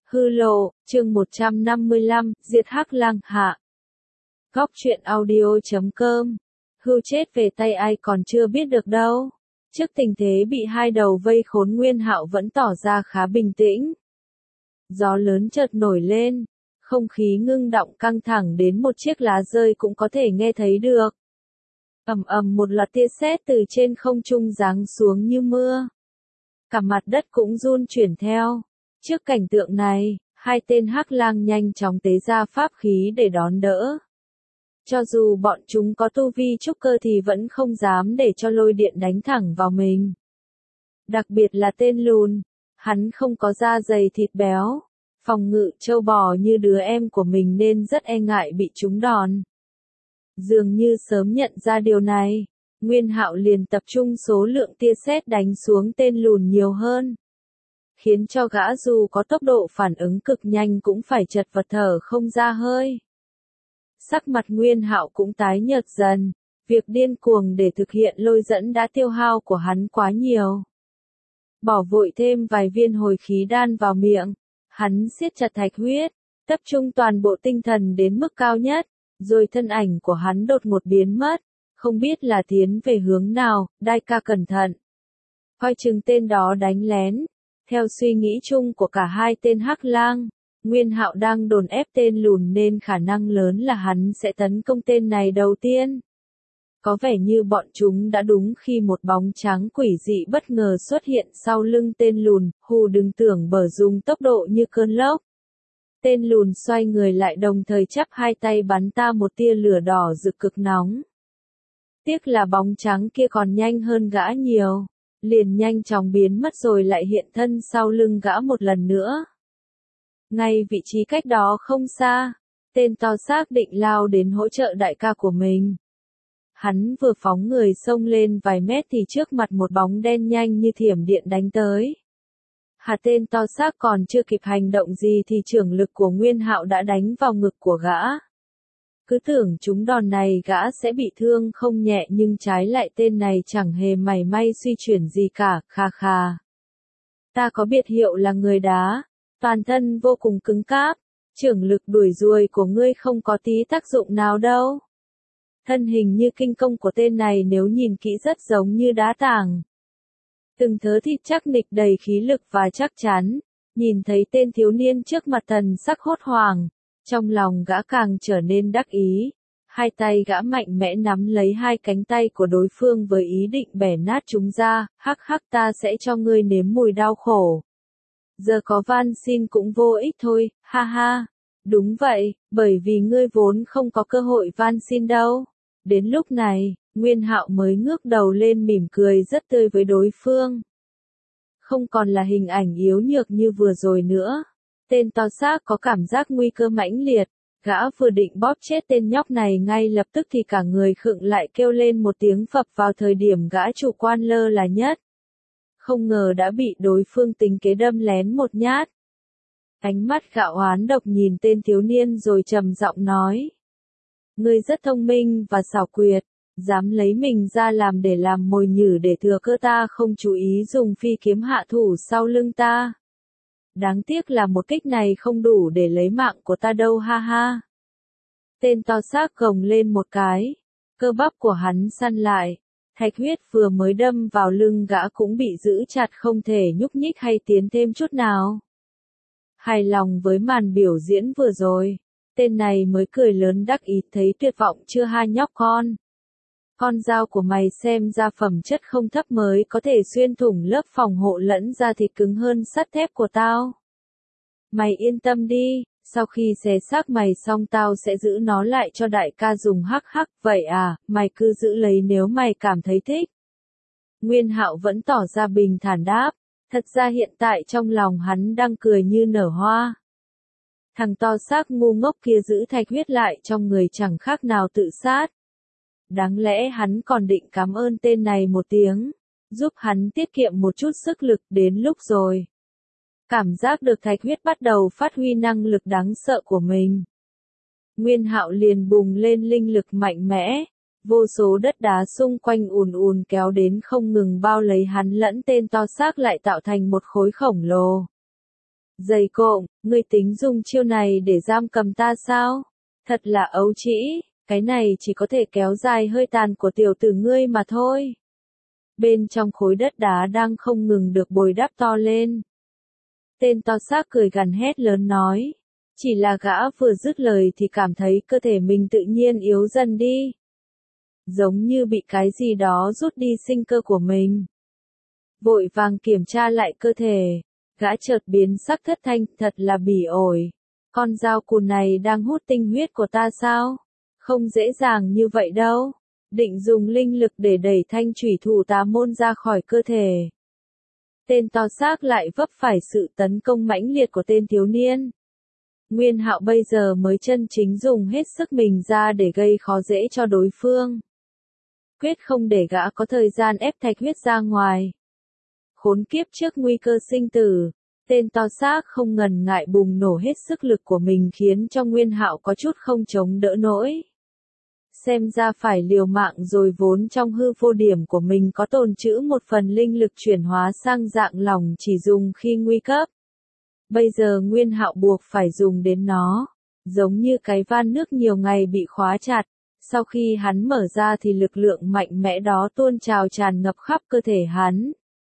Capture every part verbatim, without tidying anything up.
Hư lộ, chương một trăm năm mươi lăm, diệt hắc lang hạ. Góc truyện audio chấm com. Hưu chết về tay ai còn chưa biết được đâu. Trước tình thế bị hai đầu vây khốn, Nguyên Hạo vẫn tỏ ra khá bình tĩnh. Gió lớn chợt nổi lên, không khí ngưng đọng căng thẳng đến một chiếc lá rơi cũng có thể nghe thấy được. Ầm ầm một loạt tia sét từ trên không trung giáng xuống như mưa. Cả mặt đất cũng run chuyển theo. Trước cảnh tượng này, hai tên hắc lang nhanh chóng tế ra pháp khí để đón đỡ. Cho dù bọn chúng có tu vi trúc cơ thì vẫn không dám để cho lôi điện đánh thẳng vào mình. Đặc biệt là tên lùn, hắn không có da dày thịt béo, phòng ngự trâu bò như đứa em của mình nên rất e ngại bị trúng đòn. Dường như sớm nhận ra điều này, Nguyên Hạo liền tập trung số lượng tia sét đánh xuống tên lùn nhiều hơn. Khiến cho gã dù có tốc độ phản ứng cực nhanh cũng phải chật vật thở không ra hơi. Sắc mặt Nguyên Hạo cũng tái nhợt dần, việc điên cuồng để thực hiện lôi dẫn đã tiêu hao của hắn quá nhiều. Bỏ vội thêm vài viên hồi khí đan vào miệng, hắn siết chặt thạch huyết, tập trung toàn bộ tinh thần đến mức cao nhất, rồi thân ảnh của hắn đột ngột biến mất, không biết là tiến về hướng nào. Đại ca cẩn thận. Coi chừng tên đó đánh lén. Theo suy nghĩ chung của cả hai tên hắc lang, Nguyên Hạo đang đồn ép tên lùn nên khả năng lớn là hắn sẽ tấn công tên này đầu tiên. Có vẻ như bọn chúng đã đúng khi một bóng trắng quỷ dị bất ngờ xuất hiện sau lưng tên lùn, hù đừng tưởng bở dùng tốc độ như cơn lốc. Tên lùn xoay người lại đồng thời chắp hai tay bắn ta một tia lửa đỏ rực cực nóng. Tiếc là bóng trắng kia còn nhanh hơn gã nhiều. Liền nhanh chóng biến mất rồi lại hiện thân sau lưng gã một lần nữa. Ngay vị trí cách đó không xa, tên to xác định lao đến hỗ trợ đại ca của mình. Hắn vừa phóng người xông lên vài mét thì trước mặt một bóng đen nhanh như thiểm điện đánh tới. Hà tên to xác còn chưa kịp hành động gì thì chưởng lực của Nguyên Hạo đã đánh vào ngực của gã. Cứ tưởng chúng đòn này gã sẽ bị thương không nhẹ nhưng trái lại tên này chẳng hề mảy may suy chuyển gì cả, kha kha. Ta có biệt hiệu là người đá, toàn thân vô cùng cứng cáp, chưởng lực đuổi ruồi của ngươi không có tí tác dụng nào đâu. Thân hình như kinh công của tên này nếu nhìn kỹ rất giống như đá tảng. Từng thớ thịt chắc nịch đầy khí lực và chắc chắn, nhìn thấy tên thiếu niên trước mặt thần sắc hốt hoảng. Trong lòng gã càng trở nên đắc ý, hai tay gã mạnh mẽ nắm lấy hai cánh tay của đối phương với ý định bẻ nát chúng ra, hắc hắc ta sẽ cho ngươi nếm mùi đau khổ. Giờ có van xin cũng vô ích thôi, ha ha. Đúng vậy, bởi vì ngươi vốn không có cơ hội van xin đâu. Đến lúc này, Nguyên Hạo mới ngước đầu lên mỉm cười rất tươi với đối phương. Không còn là hình ảnh yếu nhược như vừa rồi nữa. Tên to xác có cảm giác nguy cơ mãnh liệt, gã vừa định bóp chết tên nhóc này ngay lập tức thì cả người khựng lại kêu lên một tiếng phập vào thời điểm gã chủ quan lơ là nhất. Không ngờ đã bị đối phương tính kế đâm lén một nhát. Ánh mắt gã oán độc nhìn tên thiếu niên rồi trầm giọng nói. Ngươi rất thông minh và xảo quyệt, dám lấy mình ra làm để làm mồi nhử để thừa cơ ta không chú ý dùng phi kiếm hạ thủ sau lưng ta. Đáng tiếc là một kích này không đủ để lấy mạng của ta đâu ha ha. Tên to xác gồng lên một cái, cơ bắp của hắn săn lại, thạch huyết vừa mới đâm vào lưng gã cũng bị giữ chặt không thể nhúc nhích hay tiến thêm chút nào. Hài lòng với màn biểu diễn vừa rồi, tên này mới cười lớn đắc ý thấy tuyệt vọng chưa ha nhóc con. Con dao của mày xem ra phẩm chất không thấp mới có thể xuyên thủng lớp phòng hộ lẫn da thịt cứng hơn sắt thép của tao. Mày yên tâm đi, sau khi xé xác mày xong tao sẽ giữ nó lại cho đại ca dùng hắc hắc, vậy à, mày cứ giữ lấy nếu mày cảm thấy thích. Nguyên Hạo vẫn tỏ ra bình thản đáp, thật ra hiện tại trong lòng hắn đang cười như nở hoa. Thằng to xác ngu ngốc kia giữ thạch huyết lại trong người chẳng khác nào tự sát. Đáng lẽ hắn còn định cảm ơn tên này một tiếng, giúp hắn tiết kiệm một chút sức lực, đến lúc rồi. Cảm giác được thạch huyết bắt đầu phát huy năng lực đáng sợ của mình. Nguyên Hạo liền bùng lên linh lực mạnh mẽ, vô số đất đá xung quanh ùn ùn kéo đến không ngừng bao lấy hắn lẫn tên to xác lại tạo thành một khối khổng lồ. Dày cộm, ngươi tính dùng chiêu này để giam cầm ta sao? Thật là ấu trĩ, cái này chỉ có thể kéo dài hơi tàn của tiểu tử ngươi mà thôi. Bên trong khối đất đá đang không ngừng được bồi đắp to lên. Tên to xác cười gằn hét lớn nói. Chỉ là gã vừa dứt lời thì cảm thấy cơ thể mình tự nhiên yếu dần đi. Giống như bị cái gì đó rút đi sinh cơ của mình. Vội vàng kiểm tra lại cơ thể. Gã chợt biến sắc thất thanh, thật là bỉ ổi. Con dao cùn này đang hút tinh huyết của ta sao? Không dễ dàng như vậy đâu. Định dùng linh lực để đẩy thanh chủy thủ tà môn ra khỏi cơ thể. Tên to xác lại vấp phải sự tấn công mãnh liệt của tên thiếu niên. Nguyên Hạo bây giờ mới chân chính dùng hết sức mình ra để gây khó dễ cho đối phương. Quyết không để gã có thời gian ép thạch huyết ra ngoài. Khốn kiếp trước nguy cơ sinh tử, tên to xác không ngần ngại bùng nổ hết sức lực của mình khiến cho Nguyên Hạo có chút không chống đỡ nổi. Xem ra phải liều mạng rồi, vốn trong hư vô điểm của mình có tồn trữ một phần linh lực chuyển hóa sang dạng lỏng chỉ dùng khi nguy cấp. Bây giờ Nguyên Hạo buộc phải dùng đến nó, giống như cái van nước nhiều ngày bị khóa chặt, sau khi hắn mở ra thì lực lượng mạnh mẽ đó tuôn trào tràn ngập khắp cơ thể hắn.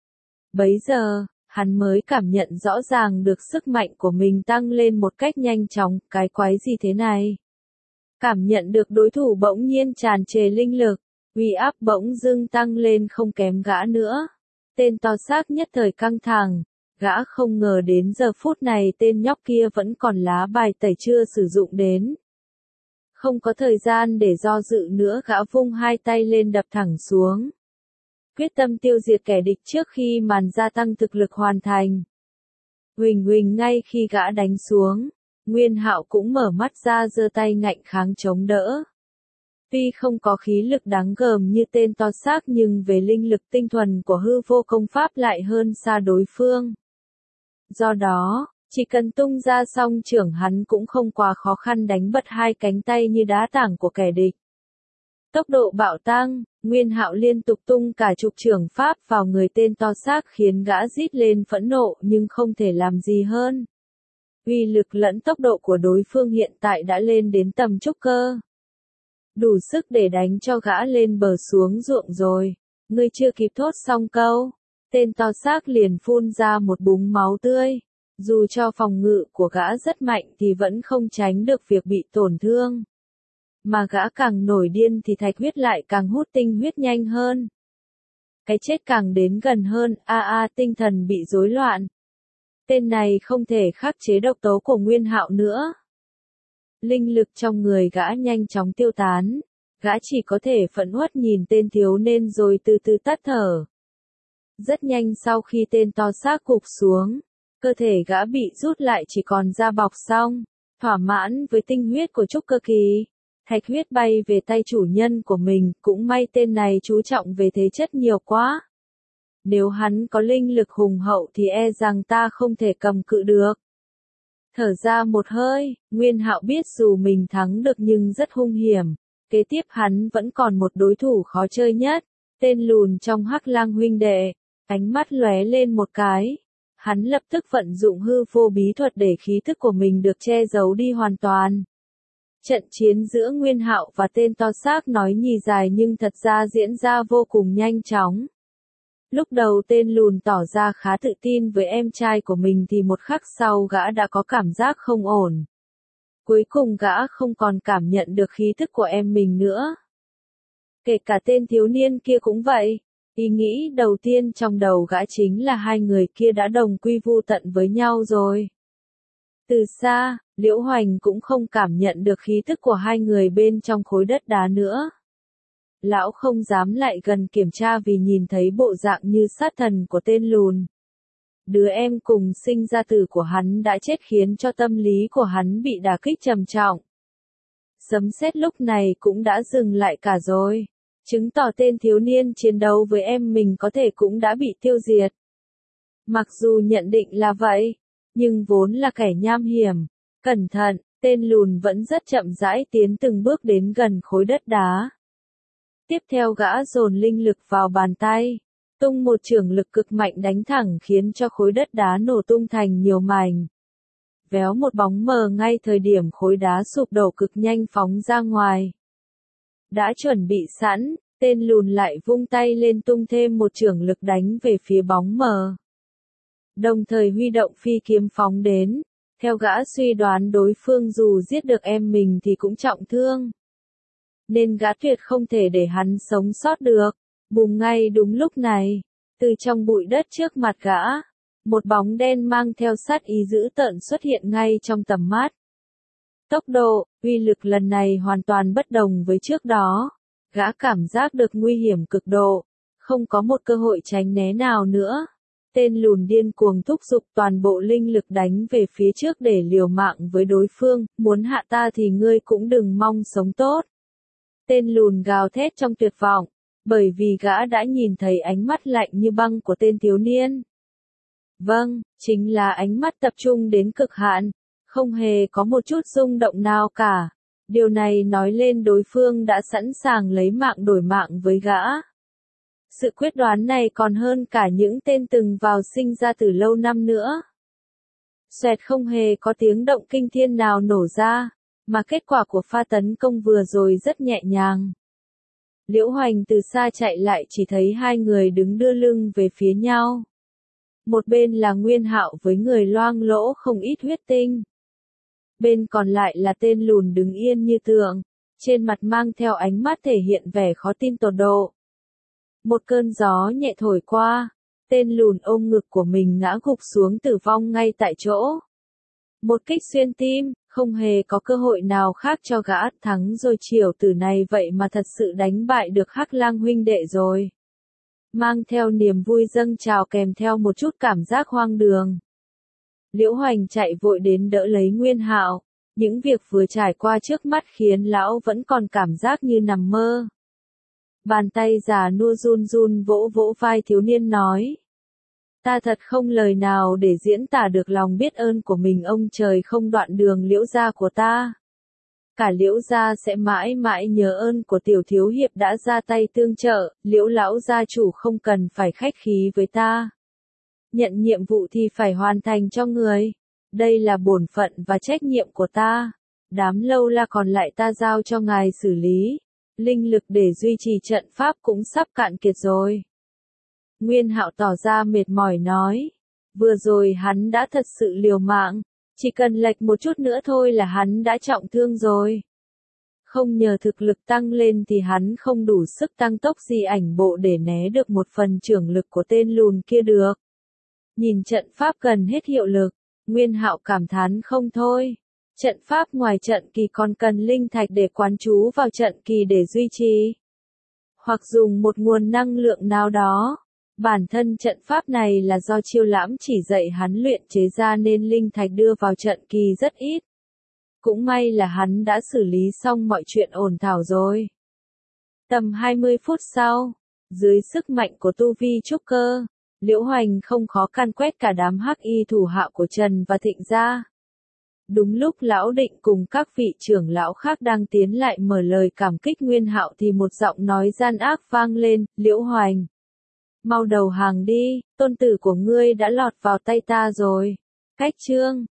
Bấy giờ, hắn mới cảm nhận rõ ràng được sức mạnh của mình tăng lên một cách nhanh chóng, cái quái gì thế này? Cảm nhận được đối thủ bỗng nhiên tràn trề linh lực, uy áp bỗng dưng tăng lên không kém gã nữa. Tên to xác nhất thời căng thẳng, gã không ngờ đến giờ phút này tên nhóc kia vẫn còn lá bài tẩy chưa sử dụng đến. Không có thời gian để do dự nữa, gã vung hai tay lên đập thẳng xuống. Quyết tâm tiêu diệt kẻ địch trước khi màn gia tăng thực lực hoàn thành. Huỳnh huỳnh ngay khi gã đánh xuống, Nguyên Hạo cũng mở mắt ra giơ tay ngạnh kháng chống đỡ. Tuy không có khí lực đáng gờm như tên to xác nhưng về linh lực tinh thuần của hư vô công pháp lại hơn xa đối phương. Do đó, chỉ cần tung ra song trưởng hắn cũng không quá khó khăn đánh bật hai cánh tay như đá tảng của kẻ địch. Tốc độ bạo tăng, Nguyên Hạo liên tục tung cả chục trưởng pháp vào người tên to xác khiến gã rít lên phẫn nộ nhưng không thể làm gì hơn. Uy lực lẫn tốc độ của đối phương hiện tại đã lên đến tầm trúc cơ. Đủ sức để đánh cho gã lên bờ xuống ruộng rồi. Ngươi chưa kịp thốt xong câu, tên to xác liền phun ra một búng máu tươi. Dù cho phòng ngự của gã rất mạnh thì vẫn không tránh được việc bị tổn thương. Mà gã càng nổi điên thì thạch huyết lại càng hút tinh huyết nhanh hơn. Cái chết càng đến gần hơn, a a tinh thần bị rối loạn. Tên này không thể khắc chế độc tố của Nguyên Hạo nữa. Linh lực trong người gã nhanh chóng tiêu tán, gã chỉ có thể phẫn uất nhìn tên thiếu niên rồi từ từ tắt thở. Rất nhanh sau khi tên to xác gục xuống, cơ thể gã bị rút lại chỉ còn da bọc xong, thỏa mãn với tinh huyết của trúc cơ kỳ. Thạch huyết bay về tay chủ nhân của mình, cũng may tên này chú trọng về thế chất nhiều quá. Nếu hắn có linh lực hùng hậu thì e rằng ta không thể cầm cự được. Thở ra một hơi, Nguyên Hạo biết dù mình thắng được nhưng rất hung hiểm. Kế tiếp hắn vẫn còn một đối thủ khó chơi nhất, tên lùn trong Hắc Lang huynh đệ. Ánh mắt lóe lên một cái. Hắn lập tức vận dụng hư vô bí thuật để khí thức của mình được che giấu đi hoàn toàn. Trận chiến giữa Nguyên Hạo và tên to xác nói nhì dài nhưng thật ra diễn ra vô cùng nhanh chóng. Lúc đầu tên lùn tỏ ra khá tự tin với em trai của mình thì một khắc sau gã đã có cảm giác không ổn. Cuối cùng gã không còn cảm nhận được khí thức của em mình nữa. Kể cả tên thiếu niên kia cũng vậy. Ý nghĩ đầu tiên trong đầu gã chính là hai người kia đã đồng quy vu tận với nhau rồi. Từ xa, Liễu Hoành cũng không cảm nhận được khí thức của hai người bên trong khối đất đá nữa. Lão không dám lại gần kiểm tra vì nhìn thấy bộ dạng như sát thần của tên lùn. Đứa em cùng sinh ra tử của hắn đã chết khiến cho tâm lý của hắn bị đả kích trầm trọng. Sấm sét lúc này cũng đã dừng lại cả rồi. Chứng tỏ tên thiếu niên chiến đấu với em mình có thể cũng đã bị tiêu diệt. Mặc dù nhận định là vậy, nhưng vốn là kẻ nham hiểm. Cẩn thận, tên lùn vẫn rất chậm rãi tiến từng bước đến gần khối đất đá. Tiếp theo gã dồn linh lực vào bàn tay. tung một chưởng lực cực mạnh đánh thẳng khiến cho khối đất đá nổ tung thành nhiều mảnh. Véo một bóng mờ ngay thời điểm khối đá sụp đổ cực nhanh phóng ra ngoài. Đã chuẩn bị sẵn, tên lùn lại vung tay lên tung thêm một chưởng lực đánh về phía bóng mờ. Đồng thời huy động phi kiếm phóng đến, theo gã suy đoán đối phương dù giết được em mình thì cũng trọng thương. Nên gã tuyệt không thể để hắn sống sót được. Bùng ngay đúng lúc này, từ trong bụi đất trước mặt gã, một bóng đen mang theo sát ý dữ tợn xuất hiện ngay trong tầm mắt. Tốc độ, uy lực lần này hoàn toàn bất đồng với trước đó. Gã cảm giác được nguy hiểm cực độ, không có một cơ hội tránh né nào nữa. Tên lùn điên cuồng thúc giục toàn bộ linh lực đánh về phía trước để liều mạng với đối phương, muốn hạ ta thì ngươi cũng đừng mong sống tốt. Tên lùn gào thét trong tuyệt vọng, bởi vì gã đã nhìn thấy ánh mắt lạnh như băng của tên thiếu niên. Vâng, chính là ánh mắt tập trung đến cực hạn, không hề có một chút rung động nào cả. Điều này nói lên đối phương đã sẵn sàng lấy mạng đổi mạng với gã. Sự quyết đoán này còn hơn cả những tên từng vào sinh ra từ lâu năm nữa. Xoẹt, không hề có tiếng động kinh thiên nào nổ ra, mà kết quả của pha tấn công vừa rồi rất nhẹ nhàng. Liễu Hoành từ xa chạy lại chỉ thấy hai người đứng đưa lưng về phía nhau. Một bên là Nguyên Hạo với người loang lỗ không ít huyết tinh. Bên còn lại là tên lùn đứng yên như tượng, trên mặt mang theo ánh mắt thể hiện vẻ khó tin tột độ. Một cơn gió nhẹ thổi qua, tên lùn ôm ngực của mình ngã gục xuống tử vong ngay tại chỗ. Một kích xuyên tim, không hề có cơ hội nào khác cho gã thắng rồi. Chiều tử này vậy mà thật sự đánh bại được Hắc Lang huynh đệ rồi. Mang theo niềm vui dâng trào kèm theo một chút cảm giác hoang đường. Liễu Hoành chạy vội đến đỡ lấy Nguyên Hạo, những việc vừa trải qua trước mắt khiến lão vẫn còn cảm giác như nằm mơ. Bàn tay già nua run run vỗ vỗ vai thiếu niên nói. Ta thật không lời nào để diễn tả được lòng biết ơn của mình, ông trời không đoạn đường Liễu gia của ta. Cả Liễu gia sẽ mãi mãi nhớ ơn của tiểu thiếu hiệp đã ra tay tương trợ, Liễu lão gia chủ không cần phải khách khí với ta. Nhận nhiệm vụ thì phải hoàn thành cho người. Đây là bổn phận và trách nhiệm của ta. Đám lâu la còn lại ta giao cho ngài xử lý. Linh lực để duy trì trận pháp cũng sắp cạn kiệt rồi. Nguyên Hạo tỏ ra mệt mỏi nói. Vừa rồi hắn đã thật sự liều mạng. Chỉ cần lệch một chút nữa thôi là hắn đã trọng thương rồi. Không nhờ thực lực tăng lên thì hắn không đủ sức tăng tốc di ảnh bộ để né được một phần chưởng lực của tên lùn kia được. Nhìn trận pháp gần hết hiệu lực, Nguyên Hạo cảm thán không thôi. Trận pháp ngoài trận kỳ còn cần linh thạch để quán trú vào trận kỳ để duy trì. Hoặc dùng một nguồn năng lượng nào đó. Bản thân trận pháp này là do Chiêu Lãm chỉ dạy hắn luyện chế ra nên linh thạch đưa vào trận kỳ rất ít. Cũng may là hắn đã xử lý xong mọi chuyện ổn thỏa rồi. Tầm hai mươi phút sau, dưới sức mạnh của tu vi trúc cơ, Liễu Hoành không khó can quét cả đám hắc y thủ hạ của Trần và Thịnh gia. Đúng lúc lão định cùng các vị trưởng lão khác đang tiến lại mở lời cảm kích Nguyên Hạo thì một giọng nói gian ác vang lên, Liễu Hoành. Mau đầu hàng đi, tôn tử của ngươi đã lọt vào tay ta rồi. Cách chương